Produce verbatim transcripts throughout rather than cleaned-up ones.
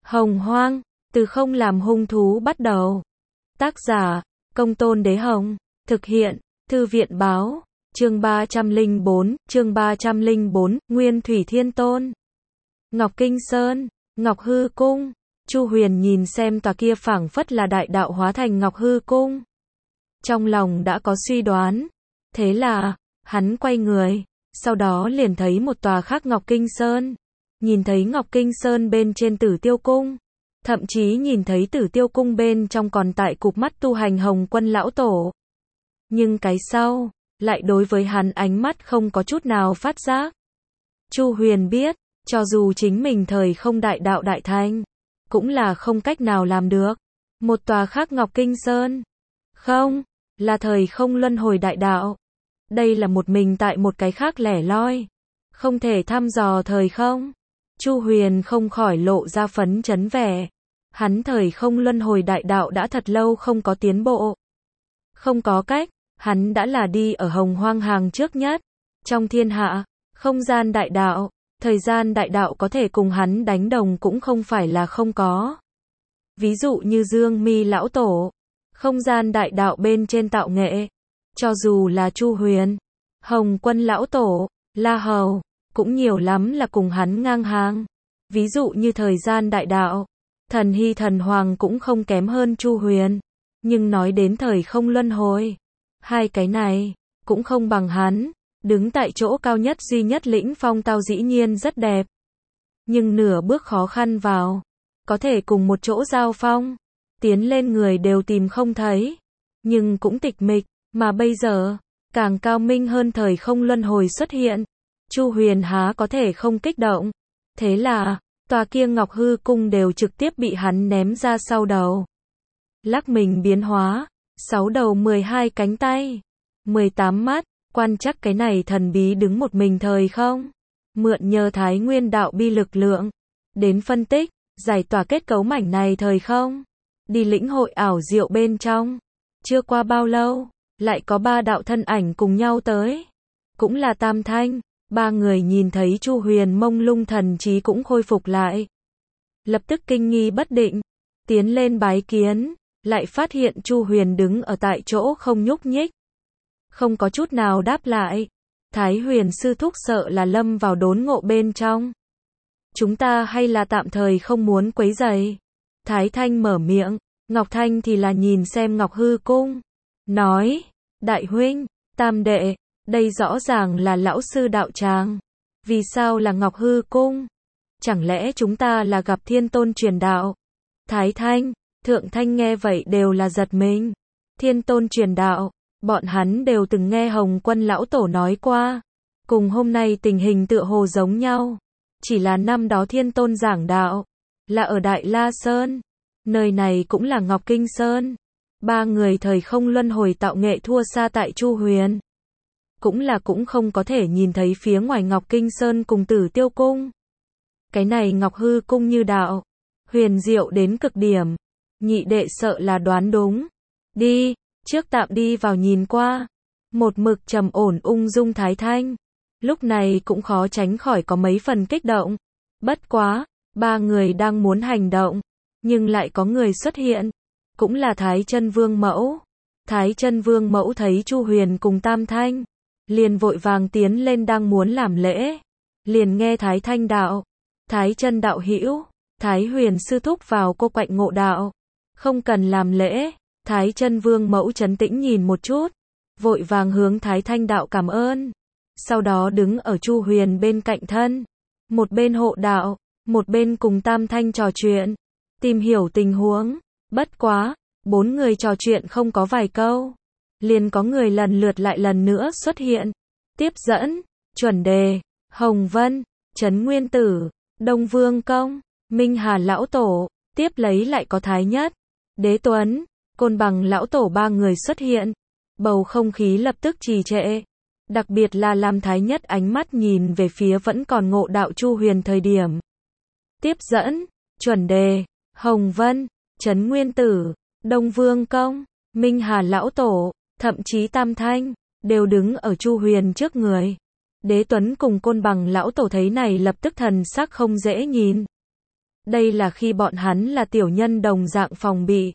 Hồng Hoang, từ không làm hung thú bắt đầu. Tác giả, Công Tôn Đế Hồng. Thực hiện, Thư viện báo. Chương ba trăm lẻ bốn, chương ba trăm lẻ bốn, Nguyên Thủy Thiên Tôn. Ngọc Kinh Sơn, Ngọc Hư Cung. Chu Huyền nhìn xem tòa kia phảng phất là đại đạo hóa thành Ngọc Hư Cung. Trong lòng đã có suy đoán. Thế là, hắn quay người, sau đó liền thấy một tòa khác Ngọc Kinh Sơn. Nhìn thấy Ngọc Kinh Sơn bên trên Tử Tiêu Cung. Thậm chí nhìn thấy Tử Tiêu Cung bên trong còn tại cụp mắt tu hành Hồng Quân lão tổ. Nhưng cái sau, lại đối với hắn ánh mắt không có chút nào phát giác. Chu Huyền biết, cho dù chính mình thời không đại đạo đại thành, cũng là không cách nào làm được. Một tòa khác Ngọc Kinh Sơn. Không, là thời không luân hồi đại đạo. Đây là một mình tại một cái khác lẻ loi. Không thể thăm dò thời không. Chu Huyền không khỏi lộ ra phấn chấn vẻ. Hắn thời không luân hồi đại đạo đã thật lâu không có tiến bộ. Không có cách, hắn đã là đi ở Hồng Hoang hàng trước nhất. Trong thiên hạ, không gian đại đạo, thời gian đại đạo có thể cùng hắn đánh đồng cũng không phải là không có. Ví dụ như Dương Mi lão tổ, không gian đại đạo bên trên tạo nghệ. Cho dù là Chu Huyền, Hồng Quân lão tổ, La Hầu, cũng nhiều lắm là cùng hắn ngang hàng. Ví dụ như thời gian đại đạo, Thần Hy Thần Hoàng cũng không kém hơn Chu Huyền. Nhưng nói đến thời không luân hồi, hai cái này, cũng không bằng hắn. Đứng tại chỗ cao nhất duy nhất lĩnh phong tao dĩ nhiên rất đẹp. Nhưng nửa bước khó khăn vào, có thể cùng một chỗ giao phong. Tiến lên người đều tìm không thấy. Nhưng cũng tịch mịch, mà bây giờ, càng cao minh hơn thời không luân hồi xuất hiện. Chu Huyền há có thể không kích động. Thế là, tòa kia Ngọc Hư Cung đều trực tiếp bị hắn ném ra sau đầu. Lắc mình biến hóa, sáu đầu mười hai cánh tay, mười tám mắt, quan chắc cái này thần bí đứng một mình thời không. Mượn nhờ Thái Nguyên đạo bi lực lượng, đến phân tích, giải tỏa kết cấu mảnh này thời không. Đi lĩnh hội ảo diệu bên trong. Chưa qua bao lâu, lại có ba đạo thân ảnh cùng nhau tới. Cũng là Tam Thanh. Ba người nhìn thấy Chu Huyền mông lung thần trí cũng khôi phục lại. Lập tức kinh nghi bất định. Tiến lên bái kiến. Lại phát hiện Chu Huyền đứng ở tại chỗ không nhúc nhích. Không có chút nào đáp lại. Thái Huyền sư thúc sợ là lâm vào đốn ngộ bên trong. Chúng ta hay là tạm thời không muốn quấy rầy. Thái Thanh mở miệng. Ngọc Thanh thì là nhìn xem Ngọc Hư Cung. Nói. Đại huynh, Tam đệ. Đây rõ ràng là lão sư đạo tràng. Vì sao là Ngọc Hư Cung? Chẳng lẽ chúng ta là gặp Thiên Tôn truyền đạo? Thái Thanh, Thượng Thanh nghe vậy đều là giật mình. Thiên Tôn truyền đạo, bọn hắn đều từng nghe Hồng Quân lão tổ nói qua. Cùng hôm nay tình hình tựa hồ giống nhau. Chỉ là năm đó Thiên Tôn giảng đạo, là ở Đại La Sơn. Nơi này cũng là Ngọc Kinh Sơn. Ba người thời không luân hồi tạo nghệ thua xa tại Chu Huyền. Cũng là cũng không có thể nhìn thấy phía ngoài Ngọc Kinh Sơn cùng Tử Tiêu Cung. Cái này Ngọc Hư Cung như đạo, huyền diệu đến cực điểm. Nhị đệ sợ là đoán đúng. Đi, trước tạm đi vào nhìn qua. Một mực trầm ổn ung dung Thái Thanh. Lúc này cũng khó tránh khỏi có mấy phần kích động. Bất quá, ba người đang muốn hành động. Nhưng lại có người xuất hiện. Cũng là Thái Chân Vương Mẫu. Thái Chân Vương Mẫu thấy Chu Huyền cùng Tam Thanh. Liền vội vàng tiến lên đang muốn làm lễ. Liền nghe Thái Thanh đạo. Thái Chân đạo hữu, Thái Huyền sư thúc vào cô quạnh ngộ đạo. Không cần làm lễ. Thái Chân Vương Mẫu trấn tĩnh nhìn một chút. Vội vàng hướng Thái Thanh đạo cảm ơn. Sau đó đứng ở Chu Huyền bên cạnh thân. Một bên hộ đạo, một bên cùng Tam Thanh trò chuyện. Tìm hiểu tình huống. Bất quá, bốn người trò chuyện không có vài câu. Liền có người lần lượt lại lần nữa xuất hiện. Tiếp dẫn, Chuẩn Đề, Hồng Vân, Trấn Nguyên Tử, Đông Vương Công, Minh Hà Lão Tổ. Tiếp lấy lại có Thái Nhất, Đế Tuấn, Côn Bằng Lão Tổ ba người xuất hiện. Bầu không khí lập tức trì trệ. Đặc biệt là làm Thái Nhất ánh mắt nhìn về phía vẫn còn ngộ đạo Chu Huyền thời điểm. Tiếp dẫn, Chuẩn Đề, Hồng Vân, Trấn Nguyên Tử, Đông Vương Công, Minh Hà Lão Tổ, thậm chí Tam Thanh, đều đứng ở Chu Huyền trước người. Đế Tuấn cùng Côn Bằng Lão Tổ thấy này lập tức thần sắc không dễ nhìn. Đây là khi bọn hắn là tiểu nhân đồng dạng phòng bị.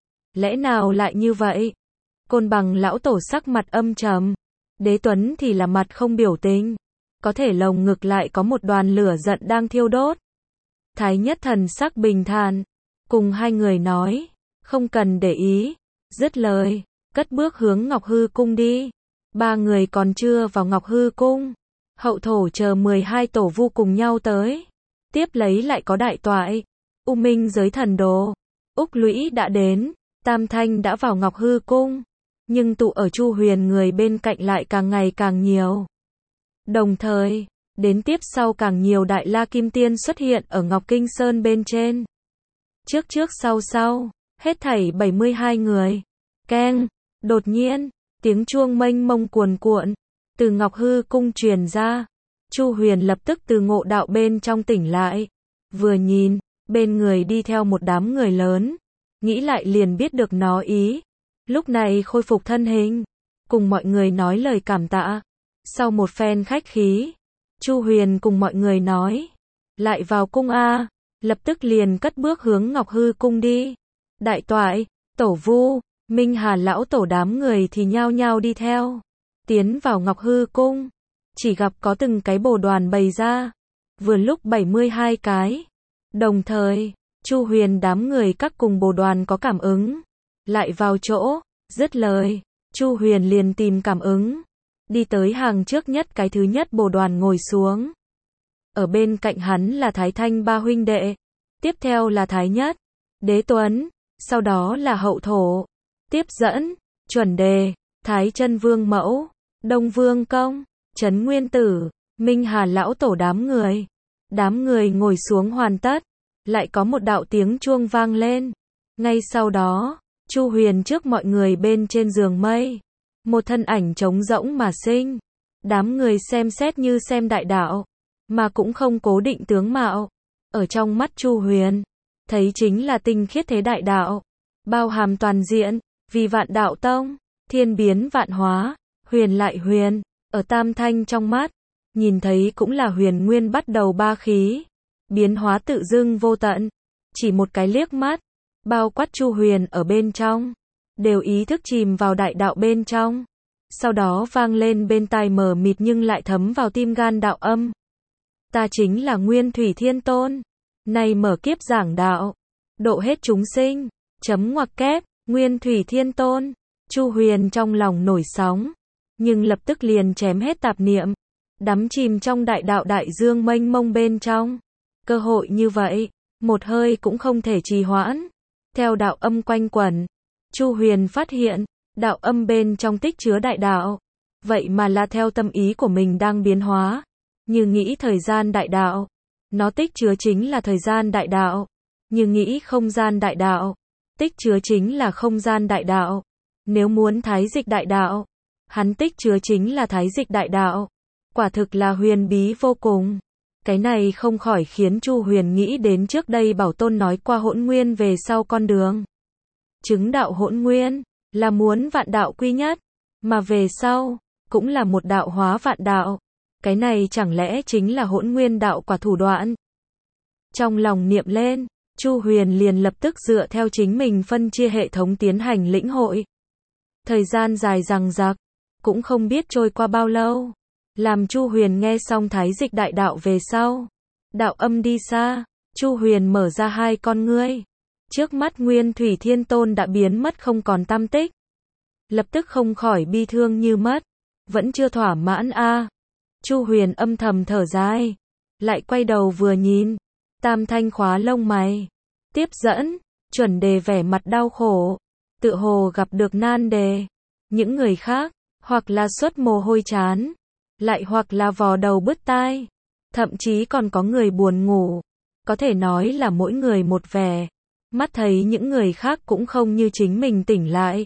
Lẽ nào lại như vậy? Côn Bằng lão tổ sắc mặt âm trầm. Đế Tuấn thì là mặt không biểu tình. Có thể lồng ngực lại có một đoàn lửa giận đang thiêu đốt. Thái Nhất thần sắc bình thản. Cùng hai người nói. Không cần để ý. Dứt lời. Cất bước hướng Ngọc Hư Cung đi. Ba người còn chưa vào Ngọc Hư Cung. Hậu thổ chờ mười hai tổ vu cùng nhau tới. Tiếp lấy lại có đại toại. U Minh giới thần đồ. Úc Lũy đã đến. Tam Thanh đã vào Ngọc Hư Cung. Nhưng tụ ở Chu Huyền người bên cạnh lại càng ngày càng nhiều. Đồng thời, đến tiếp sau càng nhiều đại la kim tiên xuất hiện ở Ngọc Kinh Sơn bên trên. Trước trước sau sau, hết thảy bảy mươi hai người. Keng, đột nhiên, tiếng chuông mênh mông cuồn cuộn, từ Ngọc Hư Cung truyền ra. Chu Huyền lập tức từ ngộ đạo bên trong tỉnh lại. Vừa nhìn, bên người đi theo một đám người lớn. Nghĩ lại liền biết được nó ý. Lúc này khôi phục thân hình, cùng mọi người nói lời cảm tạ. Sau một phen khách khí, Chu Huyền cùng mọi người nói, lại vào cung a, lập tức liền cất bước hướng Ngọc Hư Cung đi. Đại toại, tổ vu, Minh Hà lão tổ đám người thì nhao nhao đi theo, tiến vào Ngọc Hư Cung, chỉ gặp có từng cái bồ đoàn bày ra, vừa lúc bảy mươi hai cái. Đồng thời, Chu Huyền đám người các cùng bồ đoàn có cảm ứng, lại vào chỗ, dứt lời, Chu Huyền liền tìm cảm ứng, đi tới hàng trước nhất cái thứ nhất bồ đoàn ngồi xuống. Ở bên cạnh hắn là Thái Thanh ba huynh đệ, tiếp theo là Thái Nhất, Đế Tuấn, sau đó là Hậu Thổ, tiếp dẫn, Chuẩn Đề, Thái Chân Vương Mẫu, Đông Vương Công, Trấn Nguyên Tử, Minh Hà lão tổ đám người. Đám người ngồi xuống hoàn tất, lại có một đạo tiếng chuông vang lên. Ngay sau đó, Chu Huyền trước mọi người bên trên giường mây, một thân ảnh trống rỗng mà sinh. Đám người xem xét như xem đại đạo, mà cũng không cố định tướng mạo. Ở trong mắt Chu Huyền, thấy chính là tinh khiết thế đại đạo, bao hàm toàn diện, vì vạn đạo tông, thiên biến vạn hóa, huyền lại huyền. Ở Tam Thanh trong mắt, nhìn thấy cũng là huyền nguyên bắt đầu ba khí, biến hóa tự dưng vô tận. Chỉ một cái liếc mắt, bao quát Chu Huyền ở bên trong, đều ý thức chìm vào đại đạo bên trong. Sau đó vang lên bên tai mờ mịt nhưng lại thấm vào tim gan đạo âm. Ta chính là Nguyên Thủy Thiên Tôn, nay mở kiếp giảng đạo, độ hết chúng sinh, chấm ngoặc kép, Nguyên Thủy Thiên Tôn. Chu Huyền trong lòng nổi sóng, nhưng lập tức liền chém hết tạp niệm, đắm chìm trong đại đạo đại dương mênh mông bên trong. Cơ hội như vậy, một hơi cũng không thể trì hoãn. Theo đạo âm quanh quẩn, Chu Huyền phát hiện, đạo âm bên trong tích chứa đại đạo, vậy mà là theo tâm ý của mình đang biến hóa. Như nghĩ thời gian đại đạo, nó tích chứa chính là thời gian đại đạo. Như nghĩ không gian đại đạo, tích chứa chính là không gian đại đạo. Nếu muốn thái dịch đại đạo, hắn tích chứa chính là thái dịch đại đạo. Quả thực là huyền bí vô cùng. Cái này không khỏi khiến Chu Huyền nghĩ đến trước đây Bảo Tôn nói qua hỗn nguyên về sau con đường. Chứng đạo hỗn nguyên, là muốn vạn đạo quy nhất, mà về sau, cũng là một đạo hóa vạn đạo. Cái này chẳng lẽ chính là hỗn nguyên đạo quả thủ đoạn? Trong lòng niệm lên, Chu Huyền liền lập tức dựa theo chính mình phân chia hệ thống tiến hành lĩnh hội. Thời gian dài dằng dặc, cũng không biết trôi qua bao lâu. Làm Chu Huyền nghe xong thái dịch đại đạo về sau, đạo âm đi xa, Chu Huyền mở ra hai con ngươi. Trước mắt Nguyên Thủy Thiên Tôn đã biến mất không còn tăm tích. Lập tức không khỏi bi thương như mất, vẫn chưa thỏa mãn a. À. Chu Huyền âm thầm thở dài, lại quay đầu vừa nhìn, Tam Thanh khóa lông mày, tiếp dẫn, Chuẩn Đề vẻ mặt đau khổ, tự hồ gặp được nan đề. Những người khác, hoặc là xuất mồ hôi chán, lại hoặc là vò đầu bứt tai, thậm chí còn có người buồn ngủ. Có thể nói là mỗi người một vẻ, mắt thấy những người khác cũng không như chính mình tỉnh lại.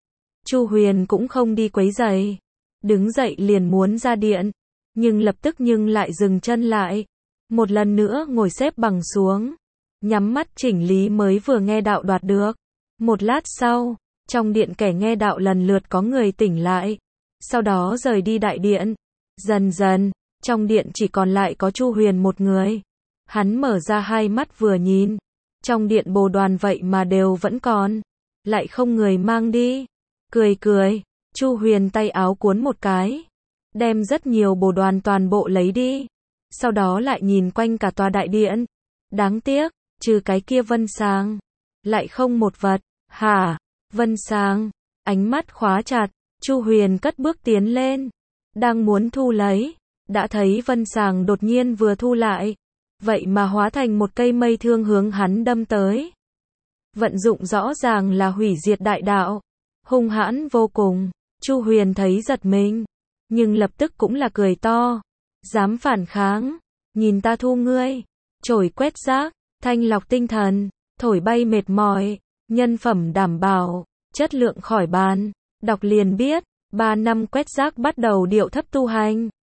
Chu Huyền cũng không đi quấy rầy, đứng dậy liền muốn ra điện, nhưng lập tức nhưng lại dừng chân lại, một lần nữa ngồi xếp bằng xuống, nhắm mắt chỉnh lý mới vừa nghe đạo đoạt được. Một lát sau, trong điện kẻ nghe đạo lần lượt có người tỉnh lại, sau đó rời đi đại điện. Dần dần, trong điện chỉ còn lại có Chu Huyền một người. Hắn mở ra hai mắt vừa nhìn. Trong điện bồ đoàn vậy mà đều vẫn còn. Lại không người mang đi. Cười cười. Chu Huyền tay áo cuốn một cái. Đem rất nhiều bồ đoàn toàn bộ lấy đi. Sau đó lại nhìn quanh cả tòa đại điện. Đáng tiếc, trừ cái kia Vân Sàng. Lại không một vật. Hả? Vân Sàng. Ánh mắt khóa chặt. Chu Huyền cất bước tiến lên. Đang muốn thu lấy. Đã thấy Vân Sàng đột nhiên vừa thu lại. Vậy mà hóa thành một cây mây thương hướng hắn đâm tới. Vận dụng rõ ràng là hủy diệt đại đạo. Hung hãn vô cùng. Chu Huyền thấy giật mình. Nhưng lập tức cũng là cười to. Dám phản kháng. Nhìn ta thu ngươi. Chổi quét rác. Thanh lọc tinh thần. Thổi bay mệt mỏi. Nhân phẩm đảm bảo. Chất lượng khỏi bàn. Đọc liền biết. Ba năm quét rác bắt đầu điệu thấp tu hành.